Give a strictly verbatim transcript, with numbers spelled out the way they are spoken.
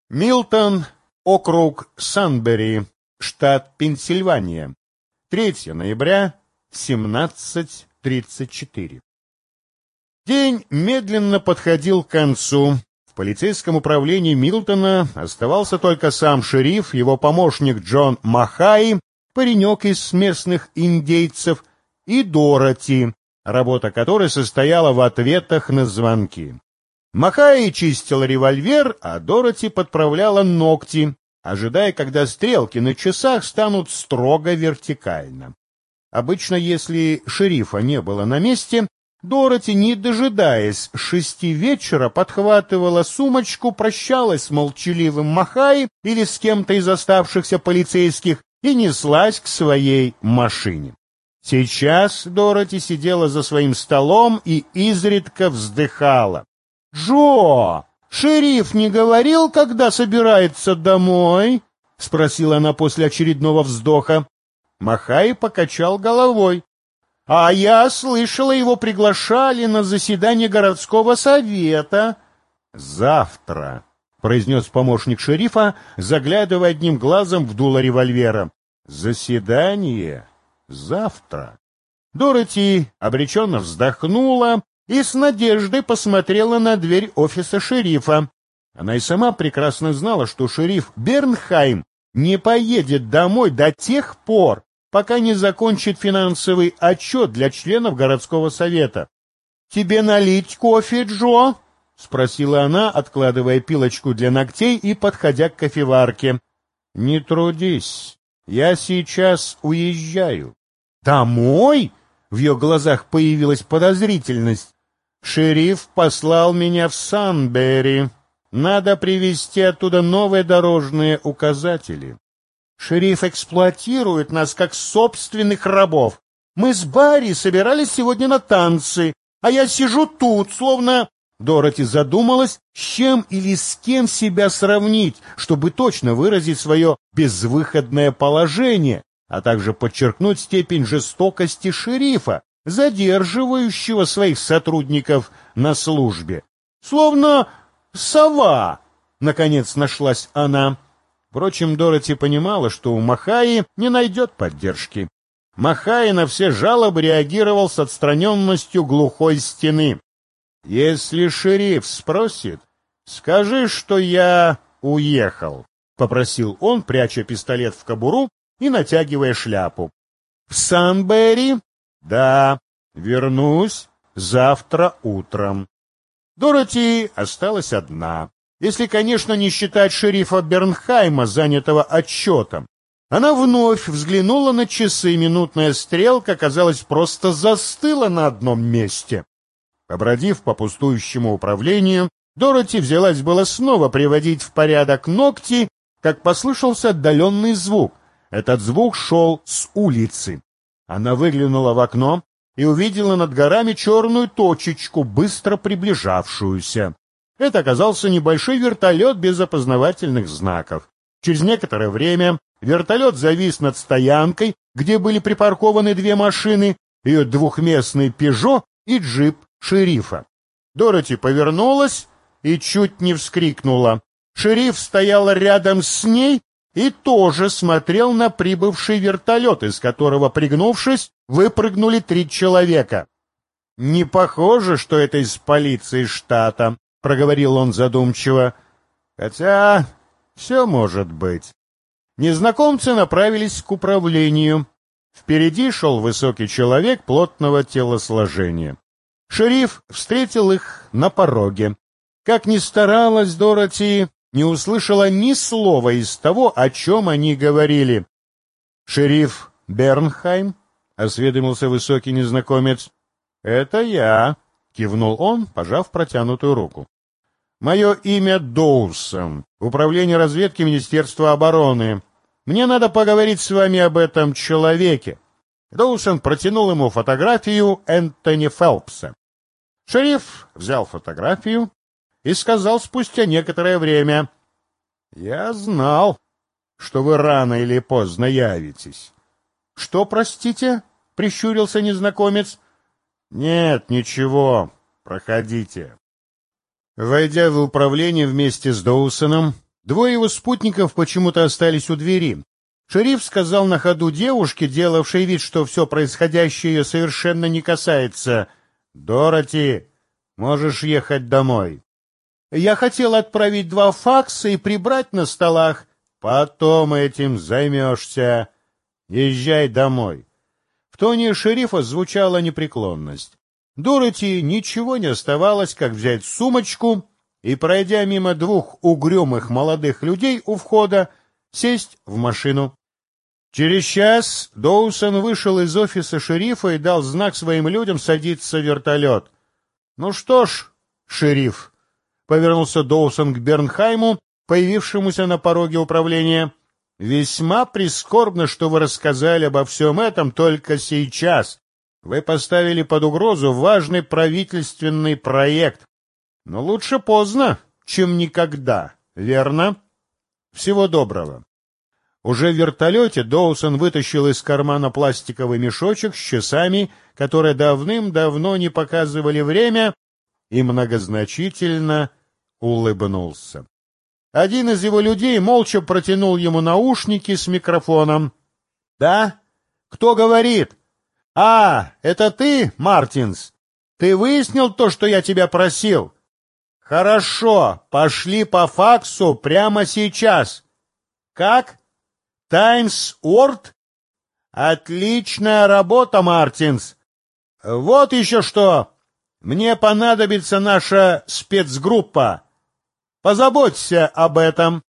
Милтон, округ Санбери, штат Пенсильвания. третьего ноября, семнадцать тридцать четыре. День медленно подходил к концу. В полицейском управлении Милтона оставался только сам шериф, его помощник Джон Махай, паренек из местных индейцев, и Дороти, работа которой состояла в ответах на звонки. Махай чистил револьвер, а Дороти подправляла ногти, ожидая, когда стрелки на часах станут строго вертикально. Обычно, если шерифа не было на месте, Дороти, не дожидаясь шести вечера, подхватывала сумочку, прощалась с молчаливым Махай или с кем-то из оставшихся полицейских и неслась к своей машине. Сейчас Дороти сидела за своим столом и изредка вздыхала. «Джо, шериф не говорил, когда собирается домой?» — спросила она после очередного вздоха. Махай покачал головой. «А я слышала, его приглашали на заседание городского совета». «Завтра», — произнес помощник шерифа, заглядывая одним глазом в дуло револьвера. «Заседание завтра». Дороти обреченно вздохнула и с надеждой посмотрела на дверь офиса шерифа. Она и сама прекрасно знала, что шериф Бернхайм не поедет домой до тех пор, пока не закончит финансовый отчет для членов городского совета. «Тебе налить кофе, Джо?» — спросила она, откладывая пилочку для ногтей и подходя к кофеварке. «Не трудись, я сейчас уезжаю». «Домой?» — в ее глазах появилась подозрительность. «Шериф послал меня в Санбери. Надо привезти оттуда новые дорожные указатели. Шериф эксплуатирует нас как собственных рабов. Мы с Барри собирались сегодня на танцы, а я сижу тут, словно...» Дороти задумалась, с чем или с кем себя сравнить, чтобы точно выразить свое безвыходное положение, а также подчеркнуть степень жестокости шерифа, задерживающего своих сотрудников на службе. Словно сова, наконец нашлась она. Впрочем, Дороти понимала, что у Махаи не найдет поддержки. Махаи на все жалобы реагировал с отстраненностью глухой стены. «Если шериф спросит, скажи, что я уехал», — попросил он, пряча пистолет в кобуру и натягивая шляпу. «В Санбери?» «Да, вернусь завтра утром». Дороти осталась одна, если, конечно, не считать шерифа Бернхайма, занятого отчетом. Она вновь взглянула на часы, минутная стрелка, казалось, просто застыла на одном месте. Побродив по пустующему управлению, Дороти взялась было снова приводить в порядок ногти, как послышался отдаленный звук. Этот звук шел с улицы. Она выглянула в окно и увидела над горами черную точечку, быстро приближавшуюся. Это оказался небольшой вертолет без опознавательных знаков. Через некоторое время вертолет завис над стоянкой, где были припаркованы две машины, ее двухместный «Пежо» и джип шерифа. Дороти повернулась и чуть не вскрикнула. Шериф стоял рядом с ней и тоже смотрел на прибывший вертолет, из которого, пригнувшись, выпрыгнули три человека. «Не похоже, что это из полиции штата», — проговорил он задумчиво. «Хотя все может быть». Незнакомцы направились к управлению. Впереди шел высокий человек плотного телосложения. Шериф встретил их на пороге. Как ни старалась Дороти, не услышала ни слова из того, о чем они говорили. «Шериф Бернхайм?» — осведомился высокий незнакомец. «Это я», — кивнул он, пожав протянутую руку. «Мое имя Доусон, Управление разведки Министерства обороны. Мне надо поговорить с вами об этом человеке». Доусон протянул ему фотографию Энтони Фелпса. Шериф взял фотографию и сказал спустя некоторое время: «Я знал, что вы рано или поздно явитесь». «Что, простите?» — прищурился незнакомец. «Нет, ничего, проходите». Войдя в управление вместе с Доусоном, Двое его спутников почему-то остались у двери. Шериф сказал на ходу девушке, делавшей вид, что все происходящее ее совершенно не касается: «Дороти, можешь ехать домой». «Я хотел отправить два факса и прибрать на столах». «Потом этим займешься. Езжай домой». В тоне шерифа звучала непреклонность. Дороти ничего не оставалось, как взять сумочку и, пройдя мимо двух угрюмых молодых людей у входа, сесть в машину. Через час Доусон вышел из офиса шерифа и дал знак своим людям садиться в вертолет. «Ну что ж, шериф», — повернулся Доусон к Бернхайму, появившемуся на пороге управления, — «весьма прискорбно, что вы рассказали обо всем этом только сейчас. Вы поставили под угрозу важный правительственный проект. Но лучше поздно, чем никогда, верно? Всего доброго». Уже в вертолете Доусон вытащил из кармана пластиковый мешочек с часами, которые давным-давно не показывали время, и многозначительно улыбнулся. Один из его людей молча протянул ему наушники с микрофоном. «Да? Кто говорит?» «А, это ты, Мартинс? Ты выяснил то, что я тебя просил?» «Хорошо, пошли по факсу прямо сейчас». «Как? Таймс Уорд?» «Отличная работа, Мартинс. Вот еще что. Мне понадобится наша спецгруппа. Позаботься об этом».